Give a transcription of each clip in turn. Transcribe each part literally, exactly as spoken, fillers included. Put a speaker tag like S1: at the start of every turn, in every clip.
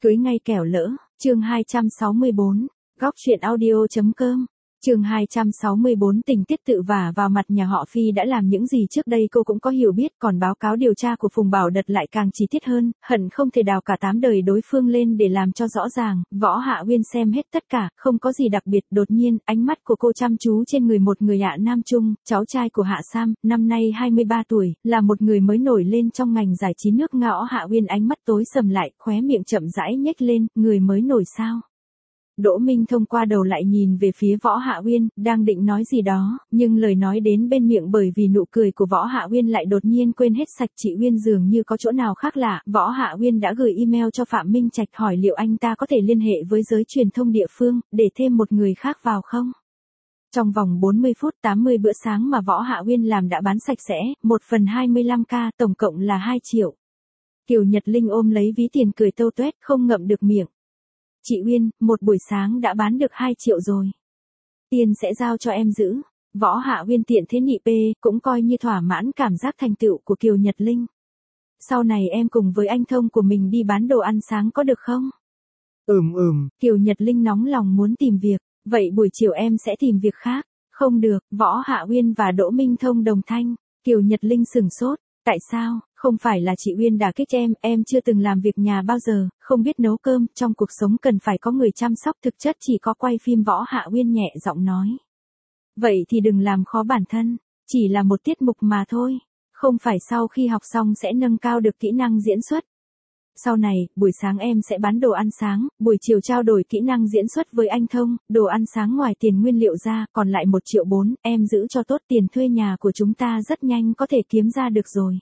S1: Cưới ngay kẻo lỡ, chương hai trăm sáu mươi bốn, góc truyện audio.com. Chương hai trăm sáu mươi bốn tình tiết tự vả vào mặt nhà họ Phi đã làm những gì trước đây cô cũng có hiểu biết, còn báo cáo điều tra của Phùng Bảo Đật lại càng chi tiết hơn, hận không thể đào cả tám đời đối phương lên để làm cho rõ ràng. Võ Hạ Uyên xem hết tất cả, không có gì đặc biệt. Đột nhiên, ánh mắt của cô chăm chú trên người một người Hạ Nam Trung, cháu trai của Hạ Sam, năm nay hai mươi ba tuổi, là một người mới nổi lên trong ngành giải trí nước Nga. Hạ Uyên ánh mắt tối sầm lại, khóe miệng chậm rãi nhếch lên, người mới nổi sao? Đỗ Minh Thông qua đầu lại nhìn về phía Võ Hạ Uyên, đang định nói gì đó, nhưng lời nói đến bên miệng bởi vì nụ cười của Võ Hạ Uyên lại đột nhiên quên hết sạch. Chị Uyên dường như có chỗ nào khác lạ. Võ Hạ Uyên đã gửi email cho Phạm Minh Trạch hỏi liệu anh ta có thể liên hệ với giới truyền thông địa phương, để thêm một người khác vào không? Trong vòng bốn mươi phút, tám mươi bữa sáng mà Võ Hạ Uyên làm đã bán sạch sẽ, một phần hai mươi lăm k, tổng cộng là hai triệu. Kiều Nhật Linh ôm lấy ví tiền cười tâu tuét, không ngậm được miệng. Chị Uyên, một buổi sáng đã bán được hai triệu rồi. Tiền sẽ giao cho em giữ. Võ Hạ Uyên tiện thế nị pê, cũng coi như thỏa mãn cảm giác thành tựu của Kiều Nhật Linh. Sau này em cùng với anh Thông của mình đi bán đồ ăn sáng có được không?
S2: Ừm ừm.
S1: Kiều Nhật Linh nóng lòng muốn tìm việc, vậy buổi chiều em sẽ tìm việc khác. Không được. Võ Hạ Uyên và Đỗ Minh Thông đồng thanh. Kiều Nhật Linh sửng sốt. Tại sao? Không phải là chị Uyên đả kích em, em chưa từng làm việc nhà bao giờ, không biết nấu cơm, trong cuộc sống cần phải có người chăm sóc, thực chất chỉ có quay phim. Võ Hạ Uyên nhẹ giọng nói. Vậy thì đừng làm khó bản thân, chỉ là một tiết mục mà thôi, không phải sau khi học xong sẽ nâng cao được kỹ năng diễn xuất. Sau này, buổi sáng em sẽ bán đồ ăn sáng, buổi chiều trao đổi kỹ năng diễn xuất với anh Thông, đồ ăn sáng ngoài tiền nguyên liệu ra, còn lại một triệu bốn, em giữ cho tốt, tiền thuê nhà của chúng ta rất nhanh có thể kiếm ra được rồi.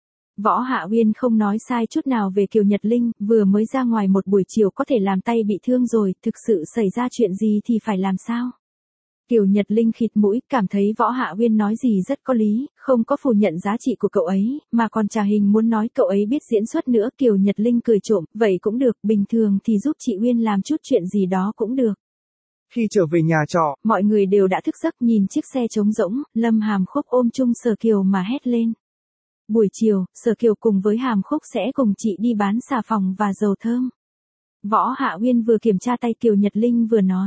S1: Võ Hạ Uyên không nói sai chút nào về Kiều Nhật Linh, vừa mới ra ngoài một buổi chiều có thể làm tay bị thương rồi, thực sự xảy ra chuyện gì thì phải làm sao? Kiều Nhật Linh khịt mũi, cảm thấy Võ Hạ Uyên nói gì rất có lý, không có phủ nhận giá trị của cậu ấy, mà còn trà hình muốn nói cậu ấy biết diễn xuất nữa. Kiều Nhật Linh cười trộm, vậy cũng được, bình thường thì giúp chị Uyên làm chút chuyện gì đó cũng được.
S2: Khi trở về nhà trọ,
S1: mọi người đều đã thức giấc, nhìn chiếc xe trống rỗng, Lâm Hàm Khúc ôm chung Sở Kiều mà hét lên. Buổi chiều, Sở Kiều cùng với Hàm Khúc sẽ cùng chị đi bán xà phòng và dầu thơm. Võ Hạ Uyên vừa kiểm tra tay Kiều Nhật Linh vừa nói.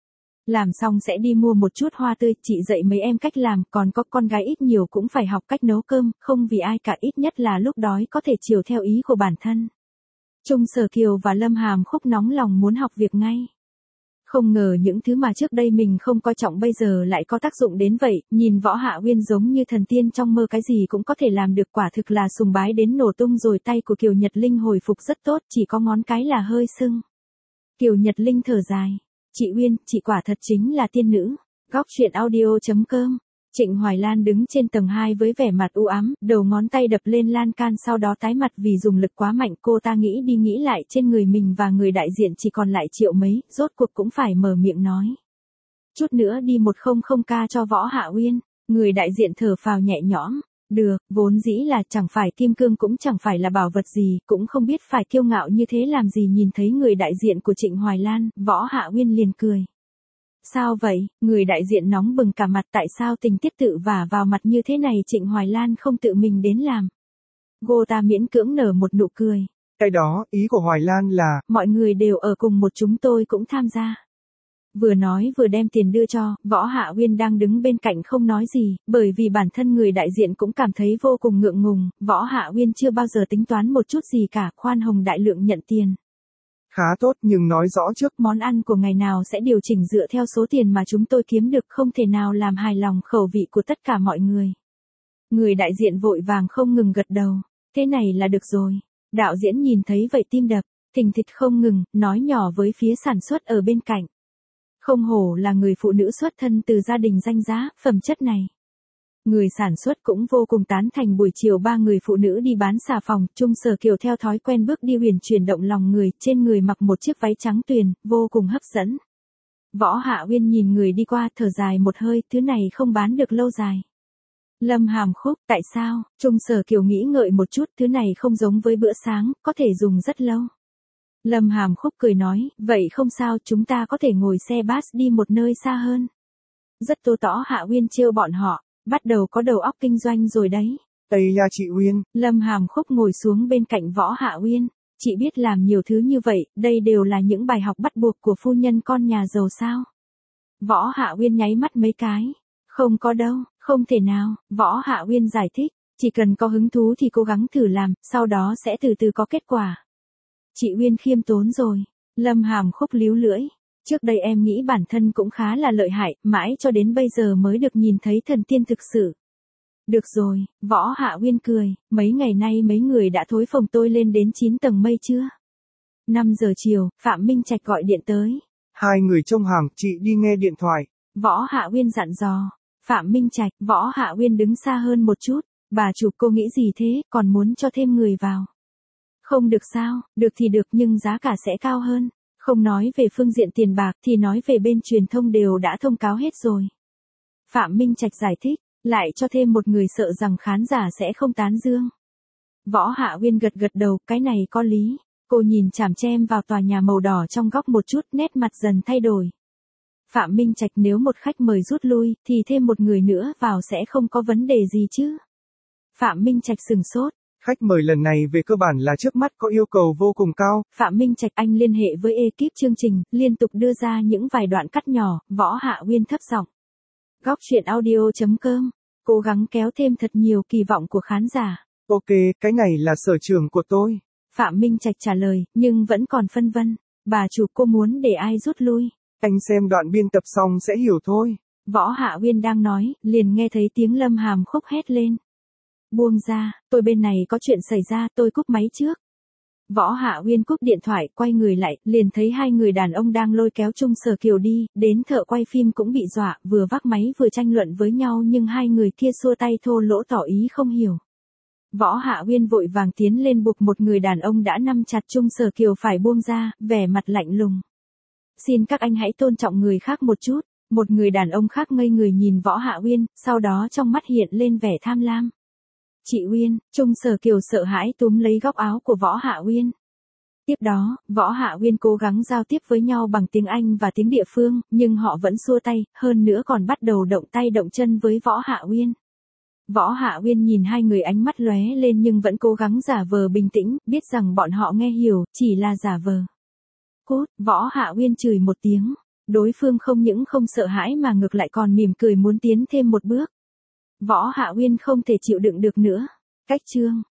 S1: Làm xong sẽ đi mua một chút hoa tươi, chị dạy mấy em cách làm, còn có con gái ít nhiều cũng phải học cách nấu cơm, không vì ai cả, ít nhất là lúc đói có thể chiều theo ý của bản thân. Trung Sở Kiều và Lâm Hàm Khúc nóng lòng muốn học việc ngay. Không ngờ những thứ mà trước đây mình không coi trọng bây giờ lại có tác dụng đến vậy, nhìn Võ Hạ Uyên giống như thần tiên trong mơ, cái gì cũng có thể làm được, quả thực là sùng bái đến nổ tung rồi. Tay của Kiều Nhật Linh hồi phục rất tốt, chỉ có ngón cái là hơi sưng. Kiều Nhật Linh thở dài. Chị Uyên, chị quả thật chính là tiên nữ. Góc truyện audio.com. Trịnh Hoài Lan đứng trên tầng hai với vẻ mặt u ám, đầu ngón tay đập lên lan can sau đó tái mặt vì dùng lực quá mạnh. Cô ta nghĩ đi nghĩ lại, trên người mình và người đại diện chỉ còn lại triệu mấy, rốt cuộc cũng phải mở miệng nói. Chút nữa đi một trăm k cho Võ Hạ Uyên. Người đại diện thở phào nhẹ nhõm. Được, vốn dĩ là chẳng phải kim cương cũng chẳng phải là bảo vật gì, cũng không biết phải kiêu ngạo như thế làm gì. Nhìn thấy người đại diện của Trịnh Hoài Lan, Võ Hạ Uyên liền cười. Sao vậy? Người đại diện nóng bừng cả mặt, tại sao tình tiết tự vả vào mặt như thế này Trịnh Hoài Lan không tự mình đến làm? Cô ta miễn cưỡng nở một nụ cười.
S2: Cái đó, ý của Hoài Lan là,
S1: mọi người đều ở cùng một, chúng tôi cũng tham gia. Vừa nói vừa đem tiền đưa cho. Võ Hạ Uyên đang đứng bên cạnh không nói gì, bởi vì bản thân người đại diện cũng cảm thấy vô cùng ngượng ngùng. Võ Hạ Uyên chưa bao giờ tính toán một chút gì cả, khoan hồng đại lượng nhận tiền.
S2: Khá tốt, nhưng nói rõ trước,
S1: món ăn của ngày nào sẽ điều chỉnh dựa theo số tiền mà chúng tôi kiếm được, không thể nào làm hài lòng khẩu vị của tất cả mọi người. Người đại diện vội vàng không ngừng gật đầu. Thế này là được rồi. Đạo diễn nhìn thấy vậy tim đập, thình thịch không ngừng, nói nhỏ với phía sản xuất ở bên cạnh. Không hổ là người phụ nữ xuất thân từ gia đình danh giá, phẩm chất này. Người sản xuất cũng vô cùng tán thành. Buổi chiều ba người phụ nữ đi bán xà phòng, Trung Sở Kiều theo thói quen bước đi huyền chuyển động lòng người, trên người mặc một chiếc váy trắng tuyền, vô cùng hấp dẫn. Võ Hạ Uyên nhìn người đi qua, thở dài một hơi, thứ này không bán được lâu dài. Lâm Hàm Khúc, tại sao? Trung Sở Kiều nghĩ ngợi một chút, thứ này không giống với bữa sáng, có thể dùng rất lâu. Lâm Hàm Khúc cười nói, vậy không sao, chúng ta có thể ngồi xe bus đi một nơi xa hơn. Rất tô tỏ Hạ Uyên trêu bọn họ, bắt đầu có đầu óc kinh doanh rồi đấy.
S2: Ây da chị Uyên.
S1: Lâm Hàm Khúc ngồi xuống bên cạnh Võ Hạ Uyên. Chị biết làm nhiều thứ như vậy, đây đều là những bài học bắt buộc của phu nhân con nhà giàu sao? Võ Hạ Uyên nháy mắt mấy cái. Không có đâu, không thể nào, Võ Hạ Uyên giải thích. Chỉ cần có hứng thú thì cố gắng thử làm, sau đó sẽ từ từ có kết quả. Chị Uyên khiêm tốn rồi. Lâm Hàm Khúc líu lưỡi. Trước đây em nghĩ bản thân cũng khá là lợi hại, mãi cho đến bây giờ mới được nhìn thấy thần tiên thực sự. Được rồi, Võ Hạ Uyên cười, mấy ngày nay mấy người đã thối phồng tôi lên đến chín tầng mây chưa? năm giờ chiều, Phạm Minh Trạch gọi điện tới.
S2: Hai người trong hàng, chị đi nghe điện thoại.
S1: Võ Hạ Uyên dặn dò. Phạm Minh Trạch, Võ Hạ Uyên đứng xa hơn một chút. Bà chủ cô nghĩ gì thế, còn muốn cho thêm người vào. Không được sao, được thì được nhưng giá cả sẽ cao hơn. Không nói về phương diện tiền bạc thì nói về bên truyền thông đều đã thông cáo hết rồi. Phạm Minh Trạch giải thích, lại cho thêm một người sợ rằng khán giả sẽ không tán dương. Võ Hạ Uyên gật gật đầu, cái này có lý. Cô nhìn chằm chằm vào tòa nhà màu đỏ trong góc một chút, nét mặt dần thay đổi. Phạm Minh Trạch, nếu một khách mời rút lui, thì thêm một người nữa vào sẽ không có vấn đề gì chứ? Phạm Minh Trạch sừng sốt.
S2: Khách mời lần này về cơ bản là trước mắt có yêu cầu vô cùng cao.
S1: Phạm Minh Trạch, anh liên hệ với ekip chương trình, liên tục đưa ra những vài đoạn cắt nhỏ. Võ Hạ Uyên thấp giọng. Góc truyện audio chấm com. Cố gắng kéo thêm thật nhiều kỳ vọng của khán giả.
S2: Ok, cái này là sở trường của tôi.
S1: Phạm Minh Trạch trả lời, nhưng vẫn còn phân vân. Bà chủ, cô muốn để ai rút lui?
S2: Anh xem đoạn biên tập xong sẽ hiểu thôi.
S1: Võ Hạ Uyên đang nói, liền nghe thấy tiếng Lâm Hàm Khúc hét lên. Buông ra, tôi bên này có chuyện xảy ra, tôi cúp máy trước. Võ Hạ Uyên cúp điện thoại, quay người lại, liền thấy hai người đàn ông đang lôi kéo Trung Sở Kiều đi, đến thợ quay phim cũng bị dọa, vừa vác máy vừa tranh luận với nhau nhưng hai người kia xua tay thô lỗ tỏ ý không hiểu. Võ Hạ Uyên vội vàng tiến lên buộc một người đàn ông đã nắm chặt Trung Sở Kiều phải buông ra, vẻ mặt lạnh lùng. Xin các anh hãy tôn trọng người khác một chút. Một người đàn ông khác ngây người nhìn Võ Hạ Uyên, sau đó trong mắt hiện lên vẻ tham lam. Chị Uyên, Trung Sở Kiều sợ hãi túm lấy góc áo của Võ Hạ Uyên. Tiếp đó, Võ Hạ Uyên cố gắng giao tiếp với nhau bằng tiếng Anh và tiếng địa phương, nhưng họ vẫn xua tay, hơn nữa còn bắt đầu động tay động chân với Võ Hạ Uyên. Võ Hạ Uyên nhìn hai người, ánh mắt lóe lên nhưng vẫn cố gắng giả vờ bình tĩnh, biết rằng bọn họ nghe hiểu, chỉ là giả vờ. Cút, Võ Hạ Uyên chửi một tiếng. Đối phương không những không sợ hãi mà ngược lại còn mỉm cười muốn tiến thêm một bước. Võ Hạ Uyên không thể chịu đựng được nữa. Cách chương